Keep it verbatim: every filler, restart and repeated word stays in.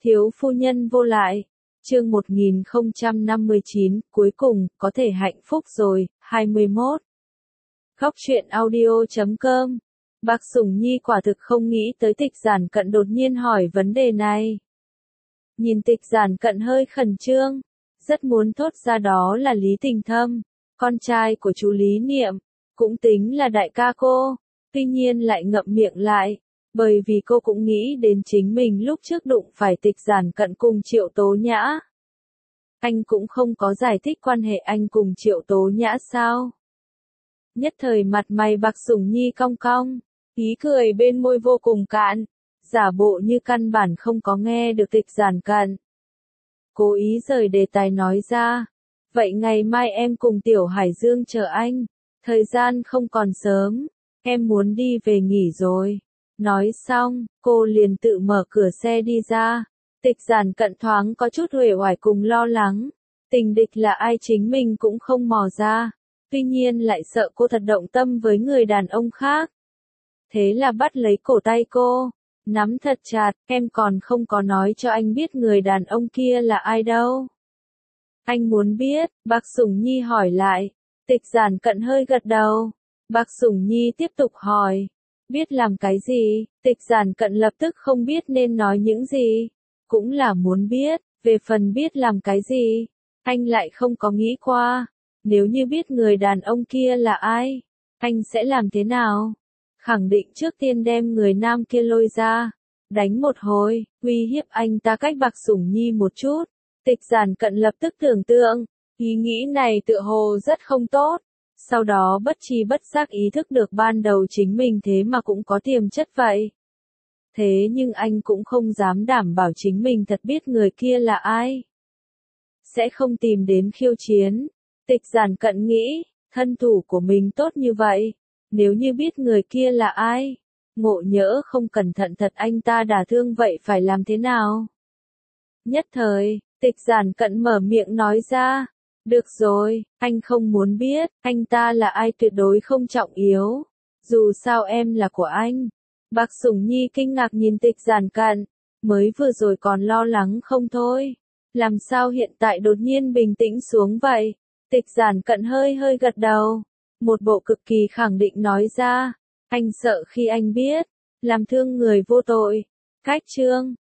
Thiếu phu nhân vô lại. Chương một nghìn không trăm năm mươi chín, cuối cùng, có thể hạnh phúc rồi, hai mươi mốt. Góc truyện audio chấm com. Bác Sủng Nhi quả thực không nghĩ tới Tịch Giản Cận đột nhiên hỏi vấn đề này. Nhìn Tịch Giản Cận hơi khẩn trương, rất muốn thốt ra đó là Lý Tình Thâm, con trai của chú Lý Niệm, cũng tính là đại ca cô, tuy nhiên lại ngậm miệng lại, bởi vì cô cũng nghĩ đến chính mình lúc trước đụng phải Tịch Giản Cận cùng Triệu Tố Nhã. Anh cũng không có giải thích quan hệ anh cùng Triệu Tố Nhã sao? Nhất thời mặt mày Bạc Sủng Nhi cong cong, ý cười bên môi vô cùng cạn, giả bộ như căn bản không có nghe được Tịch Giản Cận. Cố ý rời đề tài nói ra, vậy ngày mai em cùng Tiểu Hải Dương chờ anh, thời gian không còn sớm, em muốn đi về nghỉ rồi. Nói xong, cô liền tự mở cửa xe đi ra. Tịch Giản Cận thoáng có chút uể oải cùng lo lắng, tình địch là ai chính mình cũng không mò ra, tuy nhiên lại sợ cô thật động tâm với người đàn ông khác. Thế là bắt lấy cổ tay cô, nắm thật chặt, em còn không có nói cho anh biết người đàn ông kia là ai đâu. Anh muốn biết, Bạc Sủng Nhi hỏi lại. Tịch Giản Cận hơi gật đầu. Bạc Sủng Nhi tiếp tục hỏi, biết làm cái gì? Tịch Giản Cận lập tức không biết nên nói những gì. Cũng là muốn biết, về phần biết làm cái gì, anh lại không có nghĩ qua. Nếu như biết người đàn ông kia là ai, anh sẽ làm thế nào? Khẳng định trước tiên đem người nam kia lôi ra, đánh một hồi, uy hiếp anh ta cách Bạc Sủng Nhi một chút. Tịch Giản Cận lập tức tưởng tượng, ý nghĩ này tựa hồ rất không tốt. Sau đó bất tri bất giác ý thức được ban đầu chính mình thế mà cũng có tiềm chất vậy. Thế nhưng anh cũng không dám đảm bảo chính mình thật biết người kia là ai. Sẽ không tìm đến khiêu chiến. Tịch Giản Cận nghĩ, thân thủ của mình tốt như vậy. Nếu như biết người kia là ai, ngộ nhỡ không cẩn thận thật anh ta đả thương vậy phải làm thế nào? Nhất thời, Tịch Giản Cận mở miệng nói ra. Được rồi, anh không muốn biết, anh ta là ai tuyệt đối không trọng yếu. Dù sao em là của anh. Bạc Sủng Nhi kinh ngạc nhìn Tịch Giản Cận, mới vừa rồi còn lo lắng không thôi. Làm sao hiện tại đột nhiên bình tĩnh xuống vậy? Tịch Giản Cận hơi hơi gật đầu. Một bộ cực kỳ khẳng định nói ra. Anh sợ khi anh biết, làm thương người vô tội. Cách chương.